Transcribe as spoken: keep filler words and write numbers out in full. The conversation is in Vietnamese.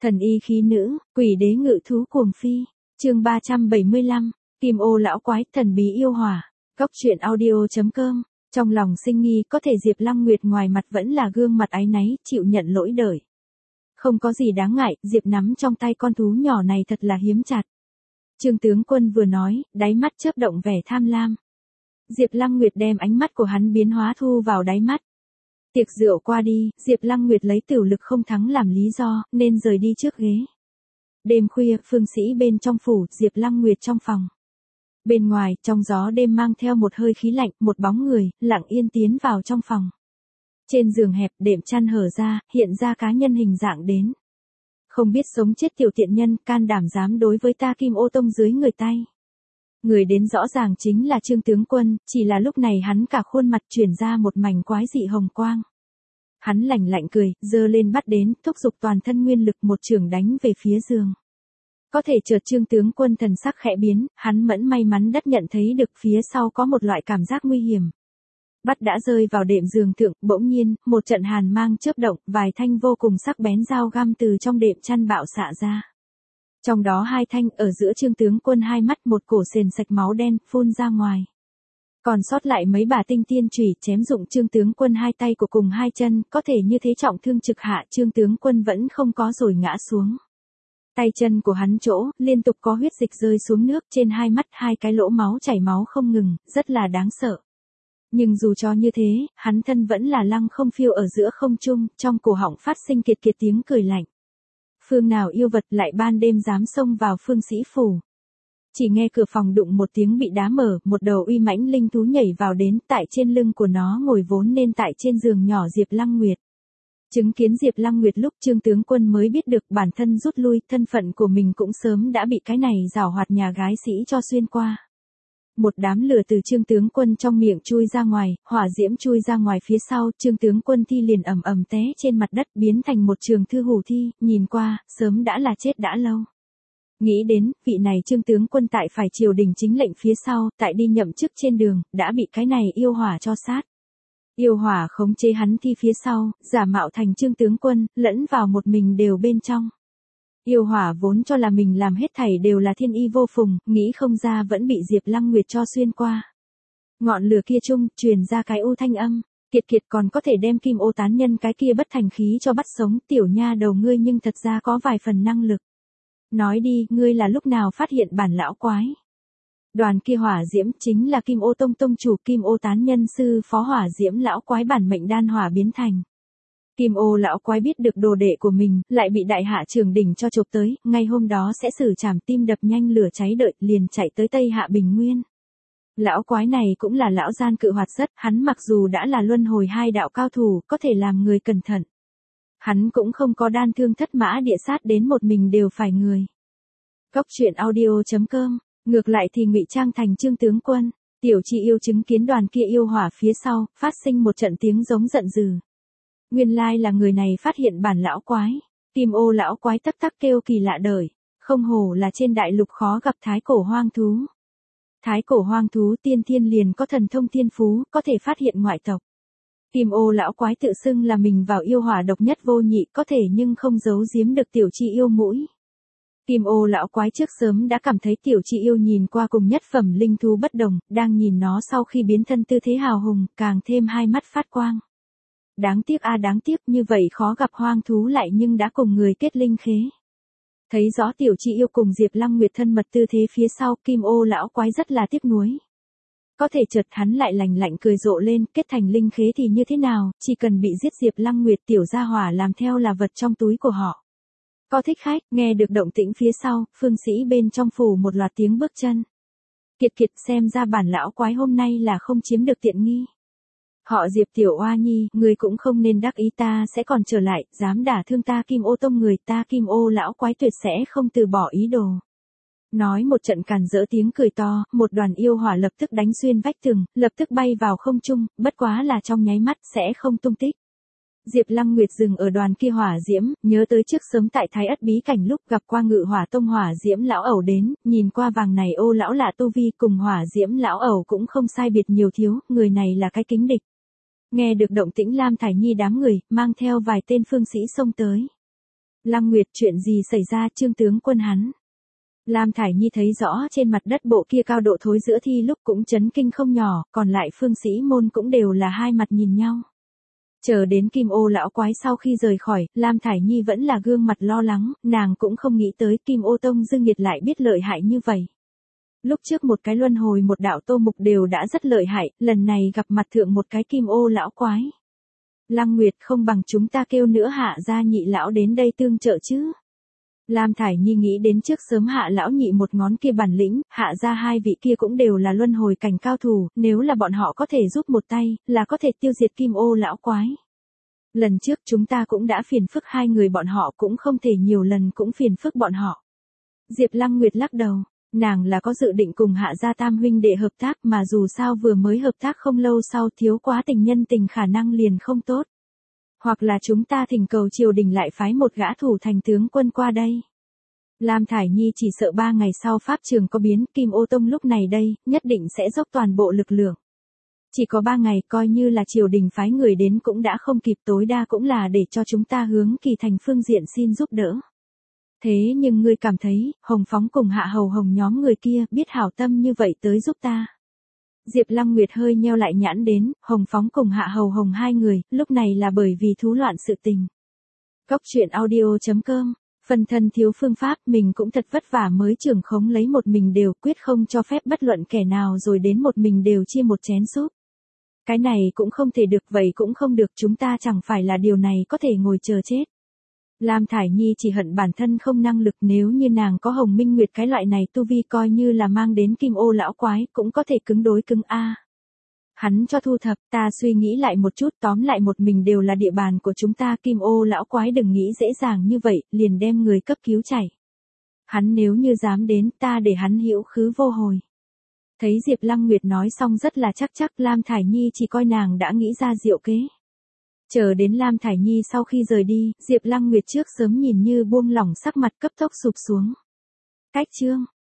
Thần y khí nữ, quỷ đế ngự thú cuồng phi. Chương ba trăm bảy mươi lăm, Kim Ô lão quái, thần bí yêu hỏa. Góc truyện audio chấm com. Trong lòng sinh nghi, có thể Diệp Lăng Nguyệt ngoài mặt vẫn là gương mặt áy náy, chịu nhận lỗi đời. Không có gì đáng ngại, Diệp nắm trong tay con thú nhỏ này thật là hiếm chặt. Trương tướng quân vừa nói, đáy mắt chớp động vẻ tham lam. Diệp Lăng Nguyệt đem ánh mắt của hắn biến hóa thu vào đáy mắt. Tiệc rượu qua đi, Diệp Lăng Nguyệt lấy tiểu lực không thắng làm lý do, nên rời đi trước ghế. Đêm khuya, phương sĩ bên trong phủ, Diệp Lăng Nguyệt trong phòng. Bên ngoài, trong gió đêm mang theo một hơi khí lạnh, một bóng người, lặng yên tiến vào trong phòng. Trên giường hẹp, đệm chăn hở ra, hiện ra cá nhân hình dạng đến. Không biết sống chết tiểu tiện nhân, can đảm dám đối với ta Kim Ô Tông dưới người tay. Người đến rõ ràng chính là Trương tướng quân, chỉ là lúc này hắn cả khuôn mặt chuyển ra một mảnh quái dị hồng quang. Hắn lạnh lạnh cười, giơ lên bắt đến, thúc giục toàn thân nguyên lực một chưởng đánh về phía giường. Có thể chợt Trương tướng quân thần sắc khẽ biến, hắn mẫn may mắn đất nhận thấy được phía sau có một loại cảm giác nguy hiểm. Bắt đã rơi vào đệm giường thượng, bỗng nhiên, một trận hàn mang chớp động, vài thanh vô cùng sắc bén dao găm từ trong đệm chăn bạo xạ ra. Trong đó hai thanh, ở giữa Trương tướng quân hai mắt một cổ sền sạch máu đen, phun ra ngoài. Còn sót lại mấy bà tinh tiên chủy chém dụng Trương tướng quân hai tay của cùng hai chân, có thể như thế trọng thương trực hạ Trương tướng quân vẫn không có rồi ngã xuống. Tay chân của hắn chỗ, liên tục có huyết dịch rơi xuống nước, trên hai mắt hai cái lỗ máu chảy máu không ngừng, rất là đáng sợ. Nhưng dù cho như thế, hắn thân vẫn là lăng không phiêu ở giữa không trung, trong cổ họng phát sinh kiệt kiệt tiếng cười lạnh. Phương nào yêu vật lại ban đêm dám xông vào phương sĩ phủ. Chỉ nghe cửa phòng đụng một tiếng bị đá mở, một đầu uy mãnh linh thú nhảy vào đến, tại trên lưng của nó ngồi vốn nên tại trên giường nhỏ Diệp Lăng Nguyệt. Chứng kiến Diệp Lăng Nguyệt lúc Trương tướng quân mới biết được bản thân rút lui, thân phận của mình cũng sớm đã bị cái này giảo hoạt nhà gái sĩ cho xuyên qua. Một đám lửa từ Trương tướng quân trong miệng chui ra ngoài, hỏa diễm chui ra ngoài phía sau, Trương tướng quân thi liền ầm ầm té trên mặt đất biến thành một trường thư hủ thi, nhìn qua, sớm đã là chết đã lâu. Nghĩ đến, vị này Trương tướng quân tại phải triều đình chính lệnh phía sau, tại đi nhậm chức trên đường, đã bị cái này yêu hỏa cho sát. Yêu hỏa khống chế hắn thi phía sau, giả mạo thành Trương tướng quân, lẫn vào một mình đều bên trong. Yêu hỏa vốn cho là mình làm hết thảy đều là thiên y vô phùng, nghĩ không ra vẫn bị Diệp Lăng Nguyệt cho xuyên qua. Ngọn lửa kia chung, truyền ra cái u thanh âm, kiệt kiệt còn có thể đem Kim Ô tán nhân cái kia bất thành khí cho bắt sống, tiểu nha đầu ngươi nhưng thật ra có vài phần năng lực. Nói đi, ngươi là lúc nào phát hiện bản lão quái? Đoàn kia hỏa diễm chính là Kim Ô Tông tông chủ Kim Ô tán nhân sư phó hỏa diễm lão quái bản mệnh đan hỏa biến thành. Kim Ô lão quái biết được đồ đệ của mình, lại bị đại hạ trường đỉnh cho chụp tới, ngay hôm đó sẽ xử trảm tim đập nhanh lửa cháy đợi, liền chạy tới Tây Hạ Bình Nguyên. Lão quái này cũng là lão gian cự hoạt rất, hắn mặc dù đã là luân hồi hai đạo cao thủ, có thể làm người cẩn thận. Hắn cũng không có đan thương thất mã địa sát đến một mình đều phải người. Góc truyện audio chấm com, ngược lại thì ngụy trang thành Trương tướng quân, tiểu chi yêu chứng kiến đoàn kia yêu hỏa phía sau, phát sinh một trận tiếng giống giận dữ. Nguyên lai là người này phát hiện bản lão quái, Kim Ô lão quái tắc tắc kêu kỳ lạ đời, không hổ là trên đại lục khó gặp thái cổ hoang thú. Thái cổ hoang thú tiên thiên liền có thần thông thiên phú, có thể phát hiện ngoại tộc. Kim Ô lão quái tự xưng là mình vào yêu hỏa độc nhất vô nhị, có thể nhưng không giấu giếm được tiểu chi yêu mũi. Kim Ô lão quái trước sớm đã cảm thấy tiểu chi yêu nhìn qua cùng nhất phẩm linh thú bất đồng, đang nhìn nó sau khi biến thân tư thế hào hùng, càng thêm hai mắt phát quang. Đáng tiếc a à đáng tiếc, như vậy khó gặp hoang thú lại nhưng đã cùng người kết linh khế. Thấy rõ tiểu chi yêu cùng Diệp Lăng Nguyệt thân mật tư thế phía sau, Kim Ô lão quái rất là tiếc nuối. Có thể chợt hắn lại lạnh lạnh cười rộ lên, kết thành linh khế thì như thế nào, chỉ cần bị giết Diệp Lăng Nguyệt tiểu gia hỏa làm theo là vật trong túi của họ. Có thích khách, nghe được động tĩnh phía sau, phương sĩ bên trong phủ một loạt tiếng bước chân. Kiệt kiệt, xem ra bản lão quái hôm nay là không chiếm được tiện nghi. Họ Diệp tiểu oa nhi, người cũng không nên đắc ý, ta sẽ còn trở lại, dám đả thương ta Kim Ô Tông người, ta Kim Ô lão quái tuyệt sẽ không từ bỏ ý đồ. Nói một trận càn rỡ tiếng cười to, một đoàn yêu hỏa lập tức đánh xuyên vách tường, lập tức bay vào không trung, bất quá là trong nháy mắt sẽ không tung tích. Diệp Lăng Nguyệt dừng ở đoàn kia hỏa diễm, nhớ tới trước sớm tại Thái Ất bí cảnh lúc gặp qua Ngự Hỏa Tông hỏa diễm lão ẩu đến, nhìn qua vàng này ô lão lạ tu vi cùng hỏa diễm lão ẩu cũng không sai biệt nhiều thiếu, người này là cái kính địch. Nghe được động tĩnh Lam Thải Nhi đám người, mang theo vài tên phương sĩ xông tới. Lăng Nguyệt, chuyện gì xảy ra? Trương tướng quân hắn. Lam Thải Nhi thấy rõ trên mặt đất bộ kia cao độ thối giữa thi lúc cũng chấn kinh không nhỏ, còn lại phương sĩ môn cũng đều là hai mặt nhìn nhau. Chờ đến Kim Ô lão quái sau khi rời khỏi, Lam Thải Nhi vẫn là gương mặt lo lắng, nàng cũng không nghĩ tới Kim Ô Tông Dương Nhiệt lại biết lợi hại như vậy. Lúc trước một cái luân hồi một đạo Tô Mục đều đã rất lợi hại, lần này gặp mặt thượng một cái Kim Ô lão quái. Lăng Nguyệt, không bằng chúng ta kêu nữa Hạ gia nhị lão đến đây tương trợ chứ. Lam Thải Nhi nghĩ đến trước sớm Hạ lão nhị một ngón kia bản lĩnh, Hạ gia hai vị kia cũng đều là luân hồi cảnh cao thủ, nếu là bọn họ có thể giúp một tay, là có thể tiêu diệt Kim Ô lão quái. Lần trước chúng ta cũng đã phiền phức hai người bọn họ, cũng không thể nhiều lần cũng phiền phức bọn họ. Diệp Lăng Nguyệt lắc đầu, nàng là có dự định cùng Hạ gia tam huynh đệ hợp tác, mà dù sao vừa mới hợp tác không lâu sau thiếu quá tình nhân tình khả năng liền không tốt. Hoặc là chúng ta thỉnh cầu triều đình lại phái một gã thủ thành tướng quân qua đây. Lam Thải Nhi chỉ sợ ba ngày sau pháp trường có biến, Kim Ô Tông lúc này đây, nhất định sẽ dốc toàn bộ lực lượng. Chỉ có ba ngày, coi như là triều đình phái người đến cũng đã không kịp, tối đa cũng là để cho chúng ta hướng Kỳ Thành phương diện xin giúp đỡ. Thế nhưng ngươi cảm thấy, Hồng Phóng cùng Hạ Hầu Hồng nhóm người kia biết hảo tâm như vậy tới giúp ta. Diệp Lăng Nguyệt hơi nheo lại nhãn đến, Hồng Phóng cùng Hạ Hầu Hồng hai người, lúc này là bởi vì thú loạn sự tình. Cốc truyện audio chấm com, phần thân thiếu phương pháp, mình cũng thật vất vả mới trưởng khống lấy một mình đều, quyết không cho phép bất luận kẻ nào rồi đến một mình đều chia một chén súp. Cái này cũng không thể được, vậy cũng không được, chúng ta chẳng phải là điều này có thể ngồi chờ chết. Lam Thải Nhi chỉ hận bản thân không năng lực, nếu như nàng có Hồng Minh Nguyệt cái loại này tu vi, coi như là mang đến Kim Ô lão quái cũng có thể cứng đối cứng a. Hắn cho thu thập, ta suy nghĩ lại một chút, tóm lại một mình đều là địa bàn của chúng ta, Kim Ô lão quái đừng nghĩ dễ dàng như vậy, liền đem người cấp cứu chảy. Hắn nếu như dám đến, ta để hắn hữu khứ vô hồi. Thấy Diệp Lăng Nguyệt nói xong rất là chắc chắc, Lam Thải Nhi chỉ coi nàng đã nghĩ ra diệu kế. Chờ đến Lam Thải Nhi sau khi rời đi, Diệp Lăng Nguyệt trước sớm nhìn như buông lỏng sắc mặt cấp tốc sụp xuống. Cách chương